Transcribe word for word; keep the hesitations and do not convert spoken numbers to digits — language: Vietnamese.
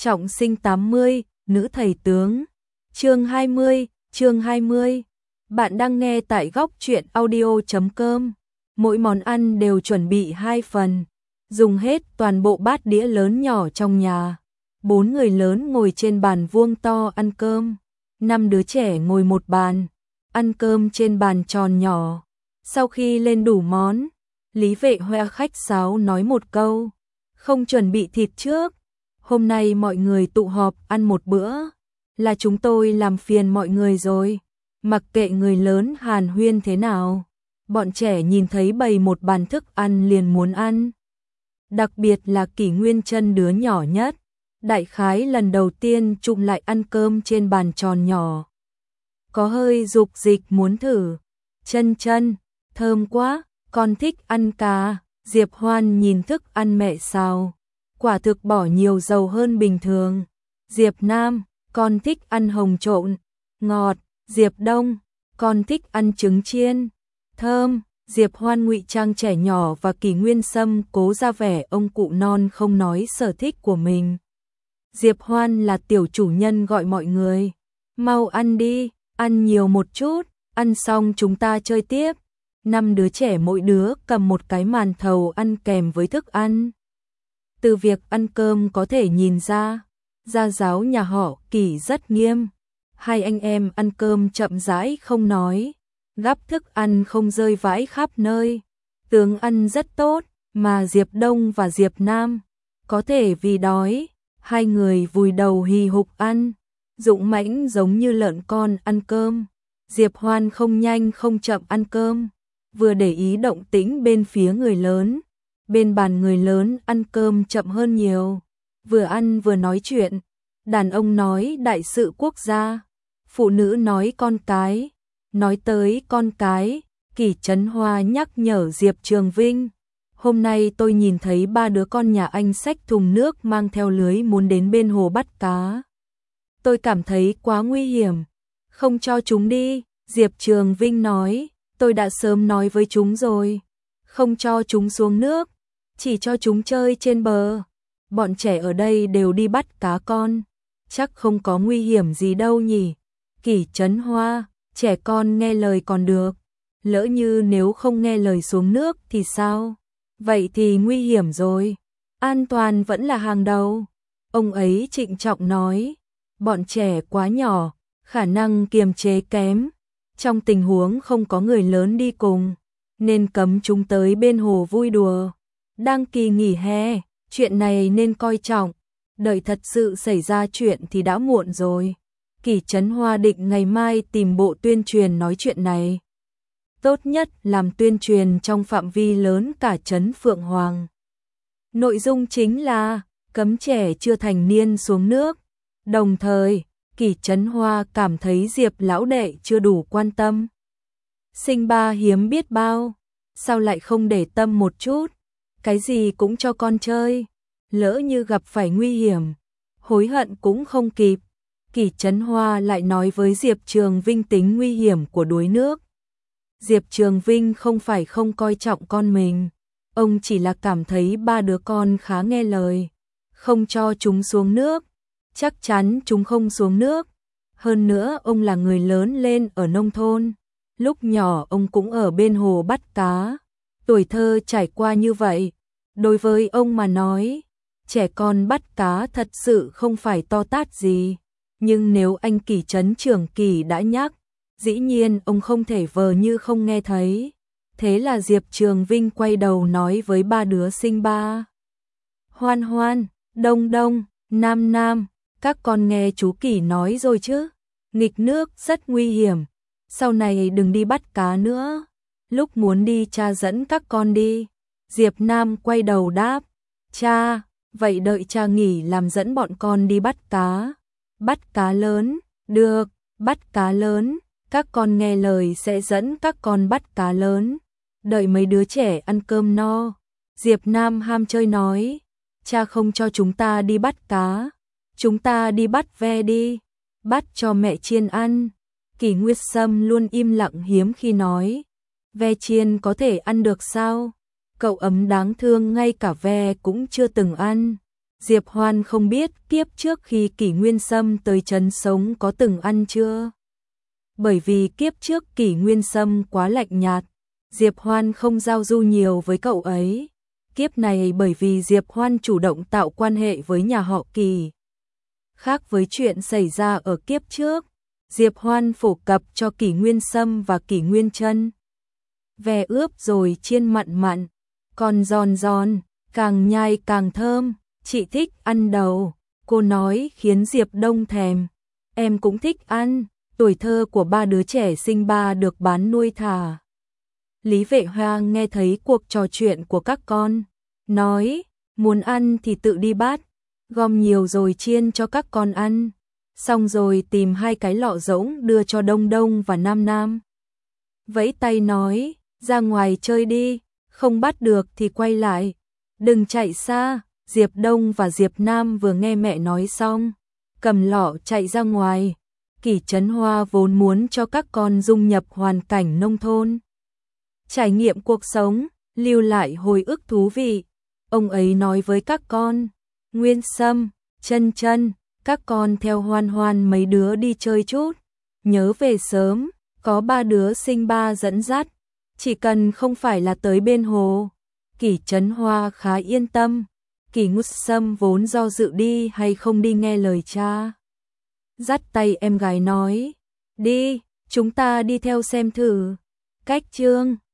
Trọng sinh tám mươi, nữ thầy tướng. Chương hai mươi, chương hai mươi. Bạn đang nghe tại góc truyện audio chấm com. Mỗi món ăn đều chuẩn bị hai phần, dùng hết toàn bộ bát đĩa lớn nhỏ trong nhà. Bốn người lớn ngồi trên bàn vuông to ăn cơm, năm đứa trẻ ngồi một bàn, ăn cơm trên bàn tròn nhỏ. Sau khi lên đủ món, Lý Vệ Hoè khách sáo nói một câu, không chuẩn bị thịt trước. Hôm nay mọi người tụ họp ăn một bữa, là chúng tôi làm phiền mọi người rồi. Mặc kệ người lớn hàn huyên thế nào, bọn trẻ nhìn thấy bày một bàn thức ăn liền muốn ăn. Đặc biệt là Kỷ Nguyên Chân đứa nhỏ nhất, đại khái lần đầu tiên chụm lại ăn cơm trên bàn tròn nhỏ. Có hơi dục dịch muốn thử. Chân Chân, thơm quá, con thích ăn cá. Diệp Hoan nhìn thức ăn mẹ xào, quả thực bỏ nhiều dầu hơn bình thường. Diệp Nam, con thích ăn hồng trộn, ngọt. Diệp Đông, con thích ăn trứng chiên, thơm. Diệp Hoan ngụy trang trẻ nhỏ và Kỷ Nguyên Sâm cố ra vẻ ông cụ non không nói sở thích của mình. Diệp Hoan là tiểu chủ nhân gọi mọi người, mau ăn đi, ăn nhiều một chút, ăn xong chúng ta chơi tiếp. Năm đứa trẻ mỗi đứa cầm một cái màn thầu ăn kèm với thức ăn. Từ việc ăn cơm có thể nhìn ra, gia giáo nhà họ Kỷ rất nghiêm. Hai anh em ăn cơm chậm rãi không nói, gắp thức ăn không rơi vãi khắp nơi. Tướng ăn rất tốt, mà Diệp Đông và Diệp Nam có thể vì đói, hai người vùi đầu hì hục ăn, dũng mãnh giống như lợn con ăn cơm. Diệp Hoan không nhanh không chậm ăn cơm, vừa để ý động tĩnh bên phía người lớn. Bên bàn người lớn ăn cơm chậm hơn nhiều, vừa ăn vừa nói chuyện. Đàn ông nói đại sự quốc gia, phụ nữ nói con cái. Nói tới con cái, Kỷ Trấn Hoa nhắc nhở Diệp Trường Vinh, hôm nay tôi nhìn thấy ba đứa con nhà anh xách thùng nước mang theo lưới muốn đến bên hồ bắt cá. Tôi cảm thấy quá nguy hiểm, không cho chúng đi. Diệp Trường Vinh nói, tôi đã sớm nói với chúng rồi, không cho chúng xuống nước, chỉ cho chúng chơi trên bờ. Bọn trẻ ở đây đều đi bắt cá con, chắc không có nguy hiểm gì đâu nhỉ. Kỷ Trấn Hoa, trẻ con nghe lời còn được, lỡ như nếu không nghe lời xuống nước thì sao? Vậy thì nguy hiểm rồi, an toàn vẫn là hàng đầu. Ông ấy trịnh trọng nói, bọn trẻ quá nhỏ, khả năng kiềm chế kém, trong tình huống không có người lớn đi cùng, nên cấm chúng tới bên hồ vui đùa. Đang kỳ nghỉ hè, chuyện này nên coi trọng, đợi thật sự xảy ra chuyện thì đã muộn rồi. Kỷ Trấn Hoa định ngày mai tìm bộ tuyên truyền nói chuyện này. Tốt nhất làm tuyên truyền trong phạm vi lớn cả trấn Phượng Hoàng. Nội dung chính là cấm trẻ chưa thành niên xuống nước. Đồng thời, Kỷ Trấn Hoa cảm thấy Diệp lão đệ chưa đủ quan tâm. Sinh ba hiếm biết bao, sao lại không để tâm một chút, cái gì cũng cho con chơi, lỡ như gặp phải nguy hiểm, hối hận cũng không kịp. Kỷ Trấn Hoa lại nói với Diệp Trường Vinh tính nguy hiểm của đuối nước. Diệp Trường Vinh không phải không coi trọng con mình, ông chỉ là cảm thấy ba đứa con khá nghe lời, không cho chúng xuống nước, chắc chắn chúng không xuống nước. Hơn nữa ông là người lớn lên ở nông thôn, lúc nhỏ ông cũng ở bên hồ bắt cá, tuổi thơ trải qua như vậy. Đối với ông mà nói, trẻ con bắt cá thật sự không phải to tát gì. Nhưng nếu anh Kỷ Trấn trưởng Kỷ đã nhắc, dĩ nhiên ông không thể vờ như không nghe thấy. Thế là Diệp Trường Vinh quay đầu nói với ba đứa sinh ba. Hoan Hoan, Đông Đông, Nam Nam, các con nghe chú Kỷ nói rồi chứ, nghịch nước rất nguy hiểm, sau này đừng đi bắt cá nữa, lúc muốn đi cha dẫn các con đi. Diệp Nam quay đầu đáp, cha, vậy đợi cha nghỉ làm dẫn bọn con đi bắt cá. Bắt cá lớn, được, bắt cá lớn, các con nghe lời sẽ dẫn các con bắt cá lớn. Đợi mấy đứa trẻ ăn cơm no, Diệp Nam ham chơi nói, cha không cho chúng ta đi bắt cá, chúng ta đi bắt ve đi, bắt cho mẹ chiên ăn. Kỷ Nguyệt Sâm luôn im lặng hiếm khi nói, ve chiên có thể ăn được sao? Cậu ấm đáng thương ngay cả ve cũng chưa từng ăn. Diệp Hoan không biết kiếp trước khi Kỷ Nguyên Sâm tới trấn sống có từng ăn chưa. Bởi vì kiếp trước Kỷ Nguyên Sâm quá lạnh nhạt, Diệp Hoan không giao du nhiều với cậu ấy. Kiếp này bởi vì Diệp Hoan chủ động tạo quan hệ với nhà họ Kỷ. Khác với chuyện xảy ra ở kiếp trước, Diệp Hoan phổ cập cho Kỷ Nguyên Sâm và Kỷ Nguyên Chân. Ve ướp rồi chiên mặn mặn, còn giòn giòn, càng nhai càng thơm, chị thích ăn đầu, cô nói khiến Diệp Đông thèm. Em cũng thích ăn, tuổi thơ của ba đứa trẻ sinh ba được bán nuôi thả. Lý Vệ Hoa nghe thấy cuộc trò chuyện của các con, nói, muốn ăn thì tự đi bắt, gom nhiều rồi chiên cho các con ăn, xong rồi tìm hai cái lọ rỗng đưa cho Đông Đông và Nam Nam. Vẫy tay nói, ra ngoài chơi đi, không bắt được thì quay lại, đừng chạy xa. Diệp Đông và Diệp Nam vừa nghe mẹ nói xong, cầm lọ chạy ra ngoài. Kỷ Trấn Hoa vốn muốn cho các con dung nhập hoàn cảnh nông thôn, trải nghiệm cuộc sống, lưu lại hồi ức thú vị. Ông ấy nói với các con, Nguyên Sâm, Chân Chân, các con theo Hoan Hoan mấy đứa đi chơi chút, nhớ về sớm, có ba đứa sinh ba dẫn dắt, chỉ cần không phải là tới bên hồ. Kỷ Trấn Hoa khá yên tâm. Kỷ Ngút Sâm vốn do dự đi hay không đi nghe lời cha, dắt tay em gái nói, đi, chúng ta đi theo xem thử. Cách chương